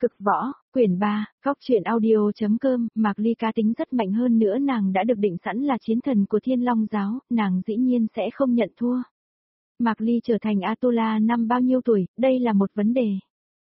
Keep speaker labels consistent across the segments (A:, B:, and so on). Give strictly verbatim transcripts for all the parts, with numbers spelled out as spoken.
A: Cực võ, quyển ba, góc truyện audio.com, Mạc Ly cá tính rất mạnh hơn nữa, nàng đã được định sẵn là chiến thần của Thiên Long giáo, nàng dĩ nhiên sẽ không nhận thua. Mạc Ly trở thành Atula năm bao nhiêu tuổi, đây là một vấn đề.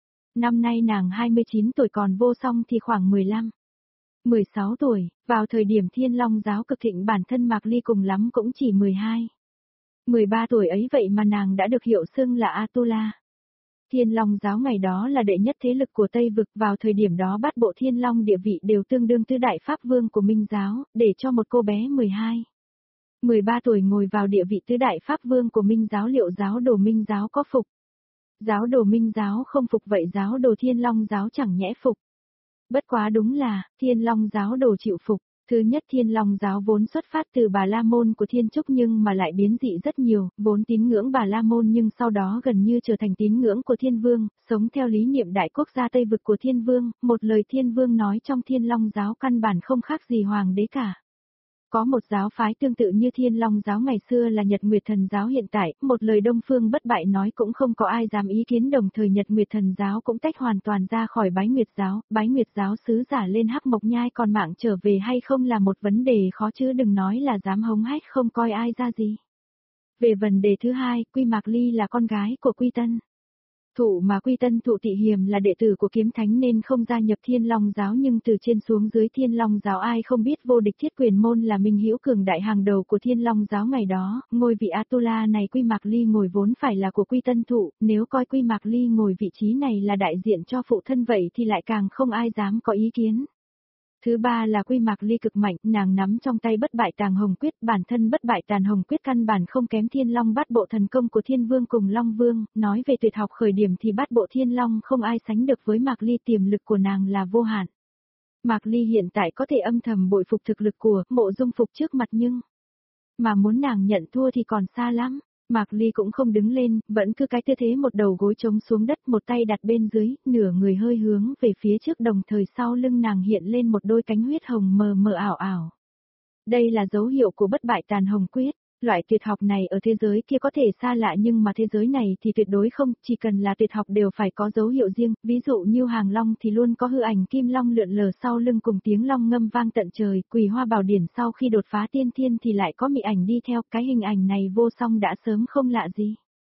A: Năm nay nàng hai mươi chín tuổi, còn Vô Song thì khoảng mười lăm, mười sáu tuổi, vào thời điểm Thiên Long giáo cực thịnh bản thân Mạc Ly cùng lắm cũng chỉ mười hai, mười ba tuổi ấy, vậy mà nàng đã được hiệu xưng là Atula. Thiên Long giáo ngày đó là đệ nhất thế lực của Tây Vực, vào thời điểm đó bát bộ Thiên Long địa vị đều tương đương tứ đại pháp vương của Minh giáo, để cho một cô bé mười hai, mười ba tuổi ngồi vào địa vị tứ đại pháp vương của Minh giáo, liệu giáo đồ Minh giáo có phục? Giáo đồ Minh giáo không phục, vậy giáo đồ Thiên Long giáo chẳng nhẽ phục? Bất quá đúng là, Thiên Long giáo đồ chịu phục. Thứ nhất, Thiên Long giáo vốn xuất phát từ Bà La Môn của Thiên Trúc nhưng mà lại biến dị rất nhiều, vốn tín ngưỡng Bà La Môn nhưng sau đó gần như trở thành tín ngưỡng của Thiên Vương, sống theo lý niệm đại quốc gia Tây Vực của Thiên Vương, một lời Thiên Vương nói trong Thiên Long giáo căn bản không khác gì hoàng đế cả. Có một giáo phái tương tự như Thiên Long giáo ngày xưa là Nhật Nguyệt Thần giáo, hiện tại, một lời Đông Phương bất bại nói cũng không có ai dám ý kiến, đồng thời Nhật Nguyệt Thần giáo cũng tách hoàn toàn ra khỏi Bái Nguyệt giáo, Bái Nguyệt giáo sứ giả lên Hắc Mộc Nhai còn mạng trở về hay không là một vấn đề khó chứ đừng nói là dám hống hách không coi ai ra gì. Về vấn đề thứ hai, Quy Mạc Ly là con gái của Quy Tân Thụ, mà Quy Tân Thụ Tị Hiềm là đệ tử của Kiếm Thánh nên không gia nhập Thiên Long giáo, nhưng từ trên xuống dưới Thiên Long giáo ai không biết vô địch Thiết Quyền Môn là minh hữu cường đại hàng đầu của Thiên Long giáo ngày đó, ngôi vị Atula này Quy Mạc Ly ngồi vốn phải là của Quy Tân Thụ, nếu coi Quy Mạc Ly ngồi vị trí này là đại diện cho phụ thân vậy thì lại càng không ai dám có ý kiến. Thứ ba là Quy Mạc Ly cực mạnh, nàng nắm trong tay bất bại tàng hồng quyết, bản thân bất bại tàn hồng quyết căn bản không kém Thiên Long bát bộ thần công của Thiên Vương cùng Long Vương, nói về tuyệt học khởi điểm thì bát bộ Thiên Long không ai sánh được với Mạc Ly, tiềm lực của nàng là vô hạn. Mạc Ly hiện tại có thể âm thầm bội phục thực lực của Mộ Dung Phục trước mặt, nhưng mà muốn nàng nhận thua thì còn xa lắm. Mạc Ly cũng không đứng lên, vẫn cứ cái tư thế một đầu gối trống xuống đất, một tay đặt bên dưới, nửa người hơi hướng về phía trước, đồng thời sau lưng nàng hiện lên một đôi cánh huyết hồng mờ mờ ảo ảo. Đây là dấu hiệu của bất bại tàn hồng quyết. Loại tuyệt học này ở thế giới kia có thể xa lạ nhưng mà thế giới này thì tuyệt đối không, chỉ cần là tuyệt học đều phải có dấu hiệu riêng, ví dụ như Hàng Long thì luôn có hư ảnh kim long lượn lờ sau lưng cùng tiếng long ngâm vang tận trời, Quỳ Hoa Bảo Điển sau khi đột phá tiên thiên thì lại có mị ảnh đi theo, cái hình ảnh này Vô Song đã sớm không lạ gì.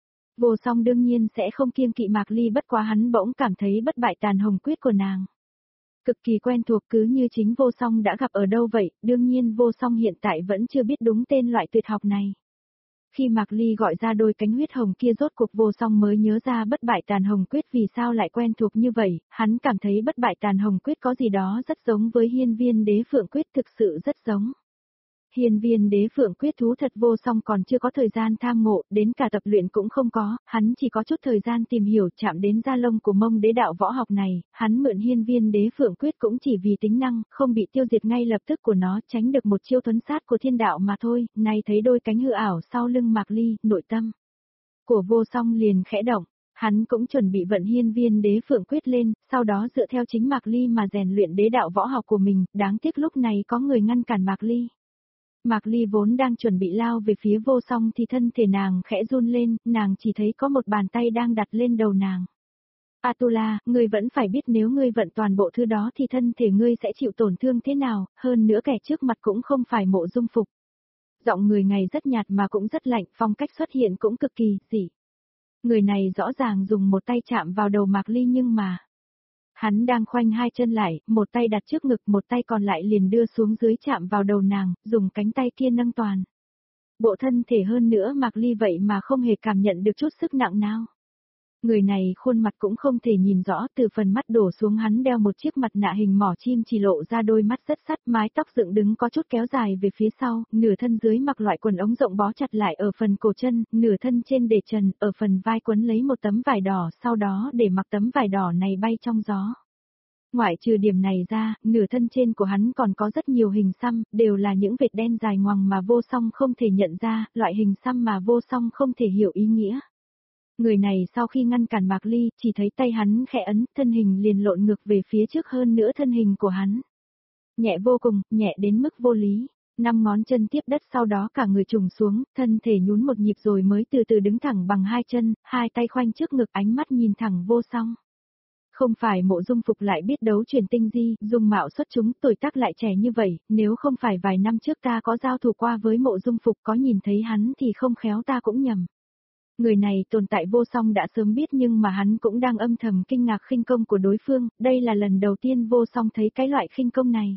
A: Vô Song đương nhiên sẽ không kiêng kỵ Mạc Ly, bất quá hắn bỗng cảm thấy bất bại tàn hồng quyết của nàng cực kỳ quen thuộc, cứ như chính Vô Song đã gặp ở đâu vậy, đương nhiên Vô Song hiện tại vẫn chưa biết đúng tên loại tuyệt học này. Khi Mạc Ly gọi ra đôi cánh huyết hồng kia rốt cuộc Vô Song mới nhớ ra bất bại tàn hồng quyết vì sao lại quen thuộc như vậy, hắn cảm thấy bất bại tàn hồng quyết có gì đó rất giống với Hiên Viên Đế Phượng quyết, thực sự rất giống. Hiên Viên Đế Phượng quyết thú thật Vô Song còn chưa có thời gian tham ngộ, đến cả tập luyện cũng không có, hắn chỉ có chút thời gian tìm hiểu, chạm đến da lông của Mông Đế đạo võ học này, hắn mượn Hiên Viên Đế Phượng quyết cũng chỉ vì tính năng, không bị tiêu diệt ngay lập tức của nó, tránh được một chiêu thuấn sát của thiên đạo mà thôi. Nay thấy đôi cánh hư ảo sau lưng Mạc Ly, nội tâm của Vô Song liền khẽ động, hắn cũng chuẩn bị vận Hiên Viên Đế Phượng quyết lên, sau đó dựa theo chính Mạc Ly mà rèn luyện đế đạo võ học của mình, đáng tiếc lúc này có người ngăn cản Mạc Ly. Mạc Ly vốn đang chuẩn bị lao về phía Vô Song thì thân thể nàng khẽ run lên, nàng chỉ thấy có một bàn tay đang đặt lên đầu nàng. Atula, ngươi vẫn phải biết nếu ngươi vận toàn bộ thứ đó thì thân thể ngươi sẽ chịu tổn thương thế nào, hơn nữa kẻ trước mặt cũng không phải Mộ Dung Phục. Giọng người này rất nhạt mà cũng rất lạnh, phong cách xuất hiện cũng cực kỳ dị. Người này rõ ràng dùng một tay chạm vào đầu Mạc Ly nhưng mà hắn đang khoanh hai chân lại, một tay đặt trước ngực, một tay còn lại liền đưa xuống dưới chạm vào đầu nàng, dùng cánh tay kia nâng toàn bộ thân thể, hơn nữa Mạc Ly vậy mà không hề cảm nhận được chút sức nặng nào. Người này khuôn mặt cũng không thể nhìn rõ, từ phần mắt đổ xuống hắn đeo một chiếc mặt nạ hình mỏ chim chỉ lộ ra đôi mắt rất sắt, mái tóc dựng đứng có chút kéo dài về phía sau, nửa thân dưới mặc loại quần ống rộng bó chặt lại ở phần cổ chân, nửa thân trên để trần, ở phần vai quấn lấy một tấm vải đỏ, sau đó để mặc tấm vải đỏ này bay trong gió. Ngoại trừ điểm này ra, nửa thân trên của hắn còn có rất nhiều hình xăm, đều là những vệt đen dài ngoằng mà Vô Song không thể nhận ra, loại hình xăm mà Vô Song không thể hiểu ý nghĩa. Người này sau khi ngăn cản Mạc Ly, chỉ thấy tay hắn khẽ ấn, thân hình liền lộn ngược về phía trước, hơn nữa thân hình của hắn nhẹ vô cùng, nhẹ đến mức vô lý. Năm ngón chân tiếp đất, sau đó cả người trùng xuống, thân thể nhún một nhịp rồi mới từ từ đứng thẳng bằng hai chân, hai tay khoanh trước ngực, ánh mắt nhìn thẳng Vô Song. Không phải Mộ Dung Phục lại biết đấu truyền tinh di, dung mạo xuất chúng, tuổi tác lại trẻ như vậy, nếu không phải vài năm trước ta có giao thủ qua với Mộ Dung Phục có nhìn thấy hắn thì không khéo ta cũng nhầm. Người này tồn tại vô song đã sớm biết nhưng mà hắn cũng đang âm thầm kinh ngạc khinh công của đối phương, đây là lần đầu tiên vô song thấy cái loại khinh công này.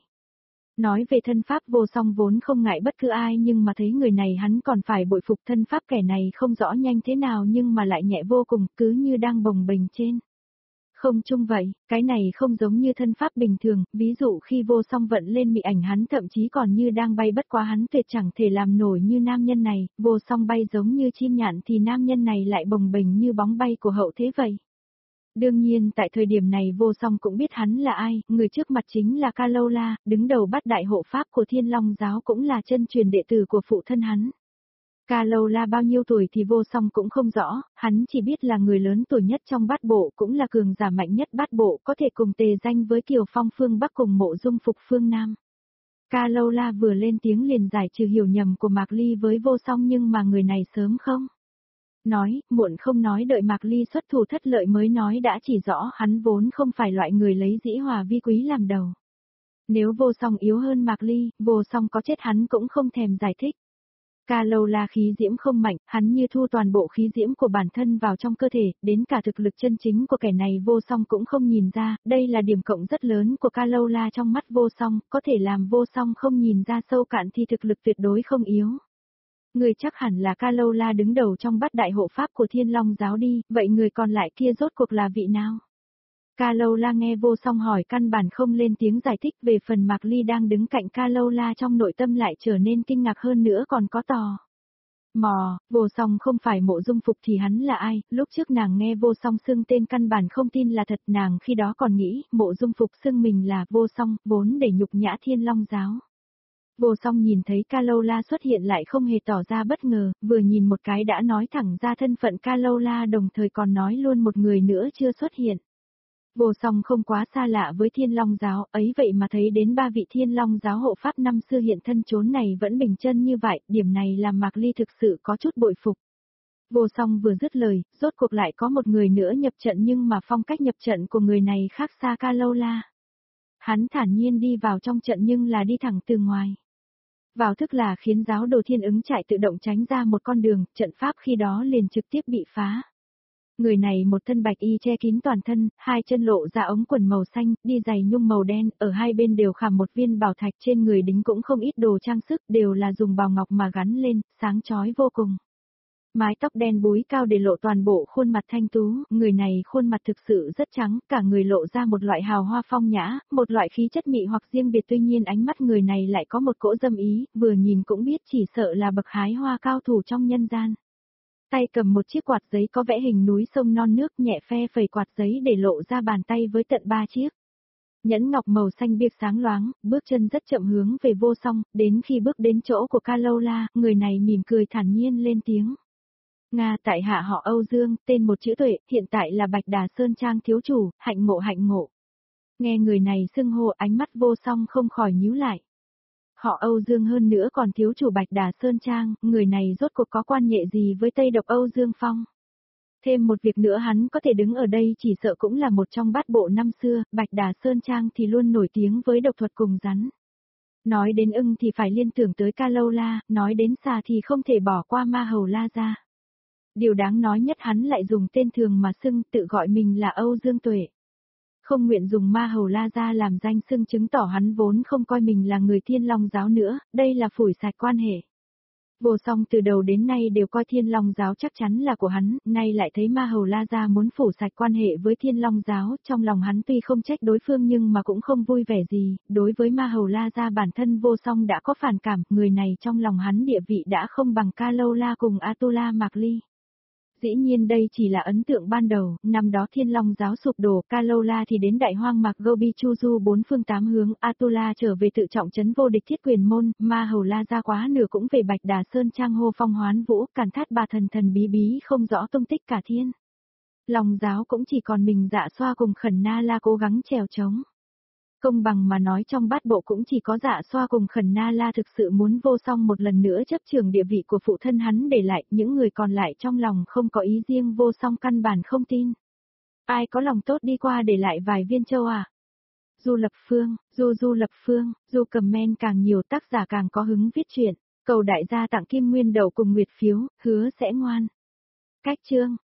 A: Nói về thân pháp vô song vốn không ngại bất cứ ai nhưng mà thấy người này hắn còn phải bội phục thân pháp kẻ này không rõ nhanh thế nào nhưng mà lại nhẹ vô cùng cứ như đang bồng bềnh trên. Không chung vậy, cái này không giống như thân pháp bình thường, ví dụ khi vô song vận lên mị ảnh hắn thậm chí còn như đang bay bất quá hắn tuyệt chẳng thể làm nổi như nam nhân này, vô song bay giống như chim nhạn thì nam nhân này lại bồng bềnh như bóng bay của hậu thế vậy. Đương nhiên tại thời điểm này vô song cũng biết hắn là ai, người trước mặt chính là Ca Lâu La, đứng đầu bát đại hộ pháp của Thiên Long giáo cũng là chân truyền đệ tử của phụ thân hắn. Ca Lâu La bao nhiêu tuổi thì vô song cũng không rõ, hắn chỉ biết là người lớn tuổi nhất trong bát bộ cũng là cường giả mạnh nhất bát bộ có thể cùng tề danh với Kiều Phong phương Bắc cùng Mộ Dung Phục phương Nam. Ca Lâu La vừa lên tiếng liền giải trừ hiểu nhầm của Mạc Ly với vô song nhưng mà người này sớm không nói, muộn không nói đợi Mạc Ly xuất thủ thất lợi mới nói đã chỉ rõ hắn vốn không phải loại người lấy dĩ hòa vi quý làm đầu. Nếu vô song yếu hơn Mạc Ly, vô song có chết hắn cũng không thèm giải thích. Ca Lâu La khí diễm không mạnh, hắn như thu toàn bộ khí diễm của bản thân vào trong cơ thể, đến cả thực lực chân chính của kẻ này vô song cũng không nhìn ra, đây là điểm cộng rất lớn của Ca Lâu La trong mắt vô song, có thể làm vô song không nhìn ra sâu cạn thì thực lực tuyệt đối không yếu. Người chắc hẳn là Ca Lâu La đứng đầu trong bát đại hộ pháp của Thiên Long giáo đi, vậy người còn lại kia rốt cuộc là vị nào? Ca Lâu La nghe vô song hỏi căn bản không lên tiếng giải thích về phần Mạc Ly đang đứng cạnh Ca Lâu La trong nội tâm lại trở nên kinh ngạc hơn nữa còn có tò. Mò, vô song không phải Mộ Dung Phục thì hắn là ai, lúc trước nàng nghe vô song xưng tên căn bản không tin là thật nàng khi đó còn nghĩ Mộ Dung Phục xưng mình là vô song, vốn để nhục nhã Thiên Long giáo. Vô song nhìn thấy Ca Lâu La xuất hiện lại không hề tỏ ra bất ngờ, vừa nhìn một cái đã nói thẳng ra thân phận Ca Lâu La đồng thời còn nói luôn một người nữa chưa xuất hiện. Vô song không quá xa lạ với Thiên Long giáo, ấy vậy mà thấy đến ba vị Thiên Long giáo hộ pháp năm xưa hiện thân chốn này vẫn bình chân như vậy, điểm này làm Mạc Ly thực sự có chút bội phục. Vô song vừa dứt lời, rốt cuộc lại có một người nữa nhập trận nhưng mà phong cách nhập trận của người này khác xa Ca Lâu La. Hắn thản nhiên đi vào trong trận nhưng là đi thẳng từ ngoài. Vào thức là khiến giáo đồ thiên ứng chạy tự động tránh ra một con đường, trận pháp khi đó liền trực tiếp bị phá. Người này một thân bạch y che kín toàn thân, hai chân lộ ra ống quần màu xanh, đi giày nhung màu đen, ở hai bên đều khảm một viên bảo thạch trên người đính cũng không ít đồ trang sức, đều là dùng bào ngọc mà gắn lên, sáng chói vô cùng. Mái tóc đen búi cao để lộ toàn bộ khuôn mặt thanh tú, người này khuôn mặt thực sự rất trắng, cả người lộ ra một loại hào hoa phong nhã, một loại khí chất mị hoặc riêng biệt tuy nhiên ánh mắt người này lại có một cỗ dâm ý, vừa nhìn cũng biết chỉ sợ là bậc hái hoa cao thủ trong nhân gian. Tay cầm một chiếc quạt giấy có vẽ hình núi sông non nước nhẹ phe phẩy quạt giấy để lộ ra bàn tay với tận ba chiếc. Nhẫn ngọc màu xanh biếc sáng loáng, bước chân rất chậm hướng về vô song, đến khi bước đến chỗ của Ca Lâu La, người này mỉm cười thản nhiên lên tiếng. Nga tại hạ họ Âu Dương, tên một chữ Tuệ, hiện tại là Bạch Đà Sơn Trang thiếu chủ, hạnh ngộ hạnh ngộ. Nghe người này xưng hô ánh mắt vô song không khỏi nhíu lại. Họ Âu Dương hơn nữa còn thiếu chủ Bạch Đà Sơn Trang, người này rốt cuộc có quan hệ gì với Tây Độc Âu Dương Phong. Thêm một việc nữa hắn có thể đứng ở đây chỉ sợ cũng là một trong bát bộ năm xưa, Bạch Đà Sơn Trang thì luôn nổi tiếng với độc thuật cùng rắn. Nói đến ưng thì phải liên tưởng tới Ca Lâu La, nói đến xà thì không thể bỏ qua Ma Hầu La ra. Điều đáng nói nhất hắn lại dùng tên thường mà xưng tự gọi mình là Âu Dương Tuệ. Không nguyện dùng Ma Hầu La ra làm danh xưng chứng tỏ hắn vốn không coi mình là người Thiên Long giáo nữa, đây là phủi sạch quan hệ. Vô song từ đầu đến nay đều coi Thiên Long giáo chắc chắn là của hắn, nay lại thấy Ma Hầu La ra muốn phủ sạch quan hệ với Thiên Long giáo, trong lòng hắn tuy không trách đối phương nhưng mà cũng không vui vẻ gì, đối với Ma Hầu La ra bản thân vô song đã có phản cảm, người này trong lòng hắn địa vị đã không bằng Ca Lâu La cùng Atula Mạc Ly. Dĩ nhiên đây chỉ là ấn tượng ban đầu, năm đó Thiên Long giáo sụp đổ, Ca Lâu La thì đến Đại Hoang Mạc Gobi Chu Du bốn phương tám hướng, Atula trở về tự trọng trấn vô địch thiết quyền môn, Ma Hầu La ra quá nửa cũng về Bạch Đà Sơn Trang hô phong hoán vũ, càn thát bà thần thần bí bí không rõ tung tích cả thiên. Long giáo cũng chỉ còn mình Dạ Xoa cùng Khẩn Na La cố gắng trèo trống. Công bằng mà nói trong bát bộ cũng chỉ có Dạ Xoa cùng Khẩn Na La thực sự muốn vô song một lần nữa chấp trường địa vị của phụ thân hắn để lại, những người còn lại trong lòng không có ý riêng vô song căn bản không tin. Ai có lòng tốt đi qua để lại vài viên châu à? Du Lập Phương, Du Du Lập Phương, Du comment càng nhiều tác giả càng có hứng viết truyện. Cầu đại gia tặng kim nguyên đậu cùng nguyệt phiếu, hứa sẽ ngoan. Cách chương